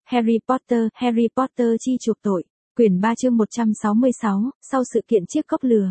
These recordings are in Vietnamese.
Harry Potter chi chuộc tội. Quyển 3 chương 166, sau sự kiện chiếc cốc lửa.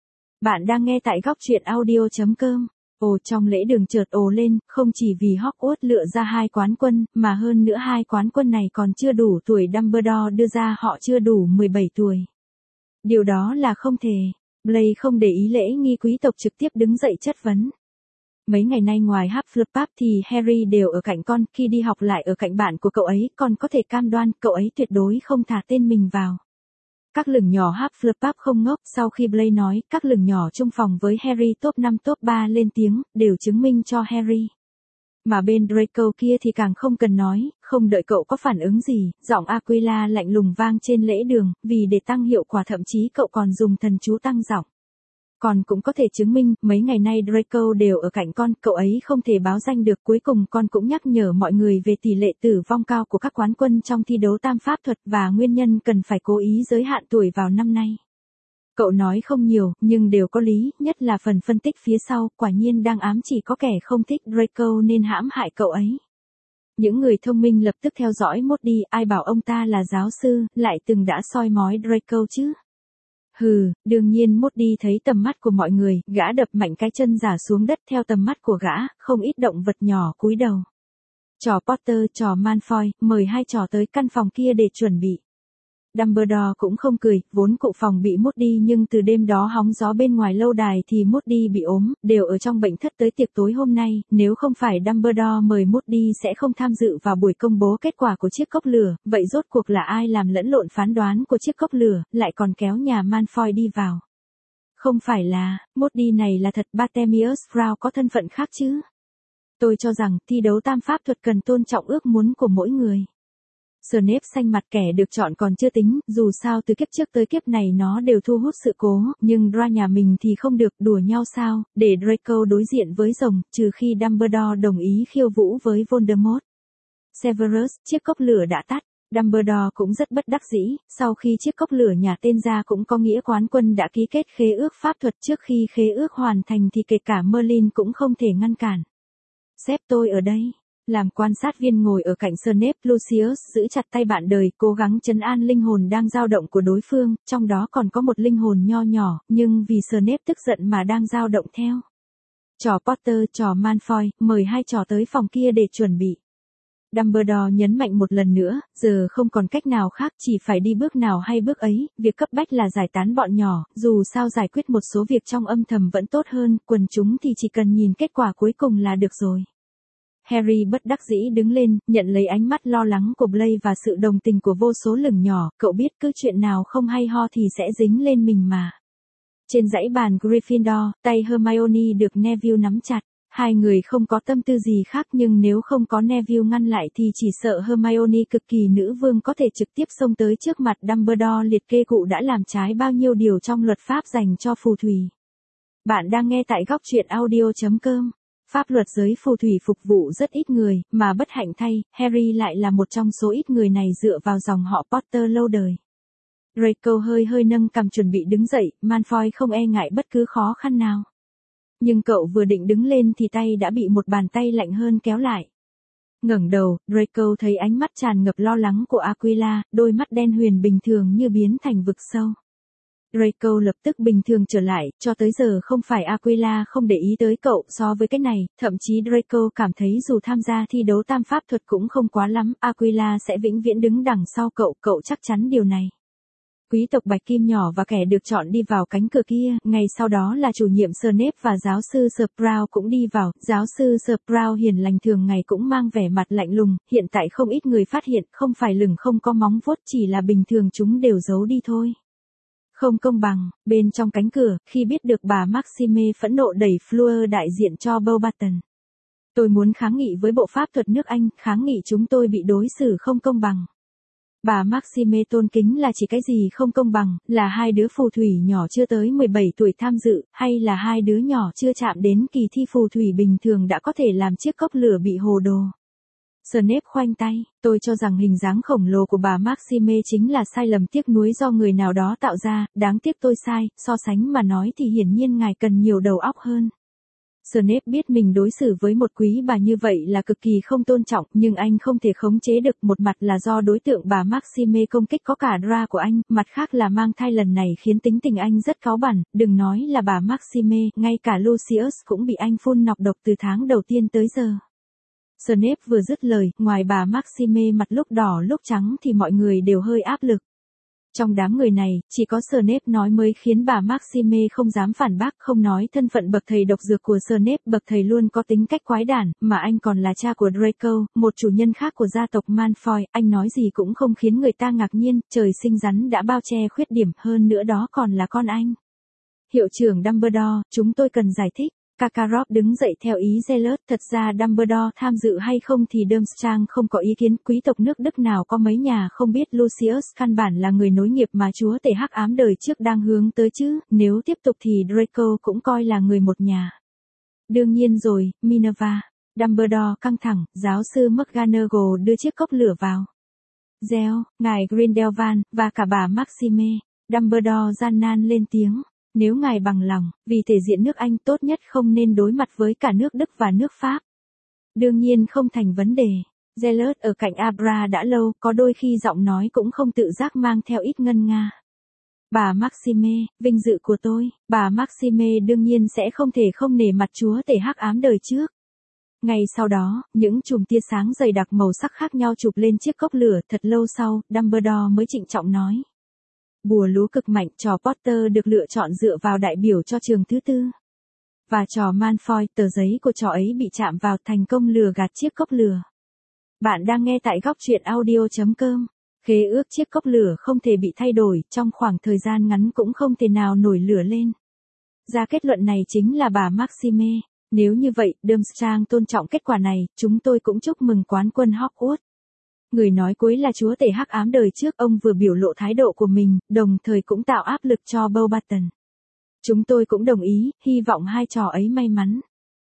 Bạn đang nghe tại góc truyện audio.com. Ồ, trong lễ đường chợt ồ lên, không chỉ vì Hogwarts lựa ra 2 quán quân, mà hơn nữa 2 quán quân này còn chưa đủ tuổi, Dumbledore đưa ra họ chưa đủ 17 tuổi. Điều đó là không thể. Blaise không để ý lễ nghi, quý tộc trực tiếp đứng dậy chất vấn. Mấy ngày nay ngoài Hufflepuff thì Harry đều ở cạnh con, khi đi học lại ở cạnh bạn của cậu ấy, con có thể cam đoan cậu ấy tuyệt đối không thả tên mình vào. Các lửng nhỏ Hufflepuff không ngốc, sau khi Blaise nói, các lửng nhỏ chung phòng với Harry top 5 top 3 lên tiếng, đều chứng minh cho Harry. Mà bên Draco kia thì càng không cần nói, không đợi cậu có phản ứng gì, giọng Aquila lạnh lùng vang trên lễ đường, vì để tăng hiệu quả thậm chí cậu còn dùng thần chú tăng giọng. Con cũng có thể chứng minh, mấy ngày nay Draco đều ở cạnh con, cậu ấy không thể báo danh được, cuối cùng con cũng nhắc nhở mọi người về tỷ lệ tử vong cao của các quán quân trong thi đấu tam pháp thuật và nguyên nhân cần phải cố ý giới hạn tuổi vào năm nay. Cậu nói không nhiều, nhưng đều có lý, nhất là phần phân tích phía sau, quả nhiên đang ám chỉ có kẻ không thích Draco nên hãm hại cậu ấy. Những người thông minh lập tức theo dõi Moody, ai bảo ông ta là giáo sư, lại từng đã soi mói Draco chứ. Hừ, đương nhiên Moody thấy tầm mắt của mọi người, gã đập mạnh cái chân giả xuống đất theo tầm mắt của gã, không ít động vật nhỏ cúi đầu. Trò Potter, trò Malfoy, mời 2 trò tới căn phòng kia để chuẩn bị. Dumbledore cũng không cười, vốn cụ phòng bị Moody nhưng từ đêm đó hóng gió bên ngoài lâu đài thì Moody bị ốm, đều ở trong bệnh thất tới tiệc tối hôm nay, nếu không phải Dumbledore mời Moody sẽ không tham dự vào buổi công bố kết quả của chiếc cốc lửa, vậy rốt cuộc là ai làm lẫn lộn phán đoán của chiếc cốc lửa, lại còn kéo nhà Malfoy đi vào. Không phải là, Moody này là thật Bartemius Brown có thân phận khác chứ. Tôi cho rằng, thi đấu tam pháp thuật cần tôn trọng ước muốn của mỗi người. Snape xanh mặt, kẻ được chọn còn chưa tính, dù sao từ kiếp trước tới kiếp này nó đều thu hút sự cố, nhưng Dra nhà mình thì không được, đùa nhau sao, để Draco đối diện với rồng, trừ khi Dumbledore đồng ý khiêu vũ với Voldemort. Severus, chiếc cốc lửa đã tắt, Dumbledore cũng rất bất đắc dĩ, sau khi chiếc cốc lửa nhà tên ra cũng có nghĩa quán quân đã ký kết khế ước pháp thuật, trước khi khế ước hoàn thành thì kể cả Merlin cũng không thể ngăn cản. Sếp tôi ở đây. Làm quan sát viên ngồi ở cạnh Snape, Lucius giữ chặt tay bạn đời, cố gắng trấn an linh hồn đang dao động của đối phương, trong đó còn có một linh hồn nho nhỏ, nhưng vì Snape tức giận mà đang dao động theo. Trò Potter, trò Malfoy, mời 2 trò tới phòng kia để chuẩn bị. Dumbledore nhấn mạnh một lần nữa, giờ không còn cách nào khác, chỉ phải đi bước nào hay bước ấy, việc cấp bách là giải tán bọn nhỏ, dù sao giải quyết một số việc trong âm thầm vẫn tốt hơn, quần chúng thì chỉ cần nhìn kết quả cuối cùng là được rồi. Harry bất đắc dĩ đứng lên, nhận lấy ánh mắt lo lắng của Blaise và sự đồng tình của vô số lửng nhỏ, cậu biết cứ chuyện nào không hay ho thì sẽ dính lên mình mà. Trên dãy bàn Gryffindor, tay Hermione được Neville nắm chặt, 2 người không có tâm tư gì khác nhưng nếu không có Neville ngăn lại thì chỉ sợ Hermione cực kỳ nữ vương có thể trực tiếp xông tới trước mặt Dumbledore liệt kê cụ đã làm trái bao nhiêu điều trong luật pháp dành cho phù thủy. Bạn đang nghe tại góc truyện audio.com. Pháp luật giới phù thủy phục vụ rất ít người, mà bất hạnh thay, Harry lại là một trong số ít người này dựa vào dòng họ Potter lâu đời. Draco hơi nâng cằm chuẩn bị đứng dậy, Malfoy không e ngại bất cứ khó khăn nào. Nhưng cậu vừa định đứng lên thì tay đã bị một bàn tay lạnh hơn kéo lại. Ngẩng đầu, Draco thấy ánh mắt tràn ngập lo lắng của Aquila, đôi mắt đen huyền bình thường như biến thành vực sâu. Draco lập tức bình thường trở lại, cho tới giờ không phải Aquila không để ý tới cậu, so với cái này, thậm chí Draco cảm thấy dù tham gia thi đấu tam pháp thuật cũng không quá lắm, Aquila sẽ vĩnh viễn đứng đằng sau cậu chắc chắn điều này. Quý tộc Bạch Kim nhỏ và kẻ được chọn đi vào cánh cửa kia, ngày sau đó là chủ nhiệm Snape và giáo sư Sprout cũng đi vào, giáo sư Sprout hiền lành thường ngày cũng mang vẻ mặt lạnh lùng, hiện tại không ít người phát hiện, không phải lửng không có móng vuốt, chỉ là bình thường chúng đều giấu đi thôi. Không công bằng, bên trong cánh cửa, khi biết được bà Maxime phẫn nộ đẩy Fleur đại diện cho Beauxbaton. Tôi muốn kháng nghị với bộ pháp thuật nước Anh, kháng nghị chúng tôi bị đối xử không công bằng. Bà Maxime tôn kính là chỉ cái gì không công bằng, là 2 đứa phù thủy nhỏ chưa tới 17 tuổi tham dự, hay là 2 đứa nhỏ chưa chạm đến kỳ thi phù thủy bình thường đã có thể làm chiếc cốc lửa bị hồ đồ. Snape khoanh tay, tôi cho rằng hình dáng khổng lồ của bà Maxime chính là sai lầm tiếc nuối do người nào đó tạo ra, đáng tiếc tôi sai, so sánh mà nói thì hiển nhiên ngài cần nhiều đầu óc hơn. Snape biết mình đối xử với một quý bà như vậy là cực kỳ không tôn trọng, nhưng anh không thể khống chế được, một mặt là do đối tượng bà Maxime công kích có cả Dra của anh, mặt khác là mang thai lần này khiến tính tình anh rất cáu bẳn, đừng nói là bà Maxime, ngay cả Lucius cũng bị anh phun nọc độc từ tháng đầu tiên tới giờ. Snape vừa dứt lời, ngoài bà Maxime mặt lúc đỏ lúc trắng thì mọi người đều hơi áp lực. Trong đám người này, chỉ có Snape nói mới khiến bà Maxime không dám phản bác, không nói thân phận bậc thầy độc dược của Snape, bậc thầy luôn có tính cách quái đản, mà anh còn là cha của Draco, một chủ nhân khác của gia tộc Malfoy, anh nói gì cũng không khiến người ta ngạc nhiên, trời sinh rắn đã bao che khuyết điểm, hơn nữa đó còn là con anh. Hiệu trưởng Dumbledore, chúng tôi cần giải thích. Karkaroff đứng dậy theo ý Zealot, thật ra Dumbledore tham dự hay không thì Durmstrang không có ý kiến, quý tộc nước Đức nào có mấy nhà không biết Lucius căn bản là người nối nghiệp mà chúa tể hắc ám đời trước đang hướng tới chứ, nếu tiếp tục thì Draco cũng coi là người một nhà. Đương nhiên rồi, Minerva. Dumbledore căng thẳng, giáo sư McGonagall đưa chiếc cốc lửa vào. Gieo, ngài Grindelwald, và cả bà Maxime. Dumbledore gian nan lên tiếng. Nếu ngài bằng lòng, vì thể diện nước Anh tốt nhất không nên đối mặt với cả nước Đức và nước Pháp. Đương nhiên không thành vấn đề. Zealot ở cạnh Abra đã lâu, có đôi khi giọng nói cũng không tự giác mang theo ít ngân nga. Bà Maxime, vinh dự của tôi, bà Maxime đương nhiên sẽ không thể không nể mặt chúa tể hắc ám đời trước. Ngày sau đó, những chùm tia sáng dày đặc màu sắc khác nhau chụp lên chiếc cốc lửa, thật lâu sau, Dumbledore mới trịnh trọng nói. Bùa lú cực mạnh, trò Potter được lựa chọn dựa vào đại biểu cho trường thứ tư. Và trò Malfoy, tờ giấy của trò ấy bị chạm vào, thành công lừa gạt chiếc cốc lửa. Bạn đang nghe tại góc truyện audio.com. Khế ước chiếc cốc lửa không thể bị thay đổi, trong khoảng thời gian ngắn cũng không thể nào nổi lửa lên. Ra kết luận này chính là bà Maxime. Nếu như vậy, Durmstrang tôn trọng kết quả này, chúng tôi cũng chúc mừng quán quân Hogwarts. Người nói cuối là chúa tể hắc ám đời trước, ông vừa biểu lộ thái độ của mình, đồng thời cũng tạo áp lực cho Beauxbaton. Chúng tôi cũng đồng ý, hy vọng hai trò ấy may mắn.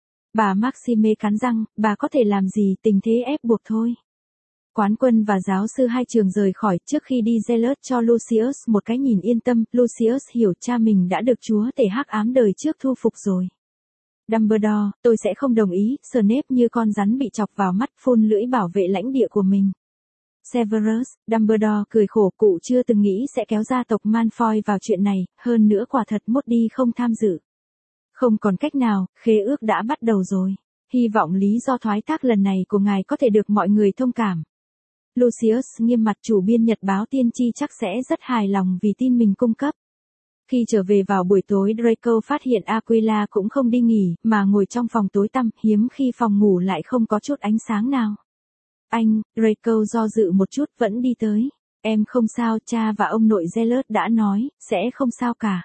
Bà Maxime cắn răng, bà có thể làm gì, tình thế ép buộc thôi. Quán quân và giáo sư hai trường rời khỏi, trước khi đi Zealot cho Lucius một cái nhìn yên tâm, Lucius hiểu cha mình đã được chúa tể hắc ám đời trước thu phục rồi. Dumbledore, tôi sẽ không đồng ý, Snape như con rắn bị chọc vào mắt, phun lưỡi bảo vệ lãnh địa của mình. Severus, Dumbledore cười khổ, cụ chưa từng nghĩ sẽ kéo gia tộc Malfoy vào chuyện này, hơn nữa quả thật Moody không tham dự. Không còn cách nào, khế ước đã bắt đầu rồi. Hy vọng lý do thoái thác lần này của ngài có thể được mọi người thông cảm. Lucius nghiêm mặt, chủ biên nhật báo tiên tri chắc sẽ rất hài lòng vì tin mình cung cấp. Khi trở về vào buổi tối, Draco phát hiện Aquila cũng không đi nghỉ, mà ngồi trong phòng tối tăm, hiếm khi phòng ngủ lại không có chút ánh sáng nào. Anh, Draco do dự một chút vẫn đi tới. Em không sao, cha và ông nội Zealot đã nói, sẽ không sao cả.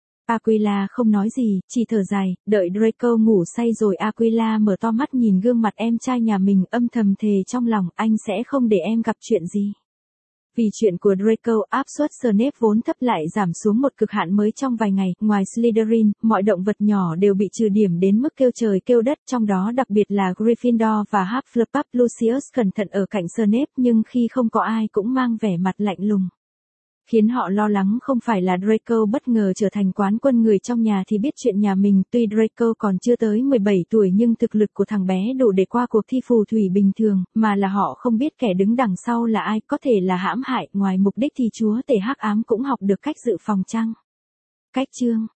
Aquila không nói gì, chỉ thở dài, đợi Draco ngủ say rồi Aquila mở to mắt nhìn gương mặt em trai nhà mình, âm thầm thề trong lòng, anh sẽ không để em gặp chuyện gì. Vì chuyện của Draco, áp suất Snape vốn thấp lại giảm xuống một cực hạn mới trong vài ngày, ngoài Slytherin, mọi động vật nhỏ đều bị trừ điểm đến mức kêu trời kêu đất, trong đó đặc biệt là Gryffindor và Hufflepuff. Lucius cẩn thận ở cạnh Snape nhưng khi không có ai cũng mang vẻ mặt lạnh lùng. Khiến họ lo lắng không phải là Draco bất ngờ trở thành quán quân, người trong nhà thì biết chuyện nhà mình, tuy Draco còn chưa tới 17 tuổi nhưng thực lực của thằng bé đủ để qua cuộc thi phù thủy bình thường, mà là họ không biết kẻ đứng đằng sau là ai, có thể là hãm hại, ngoài mục đích thì chúa tể hắc ám cũng học được cách dự phòng chăng? Cách chương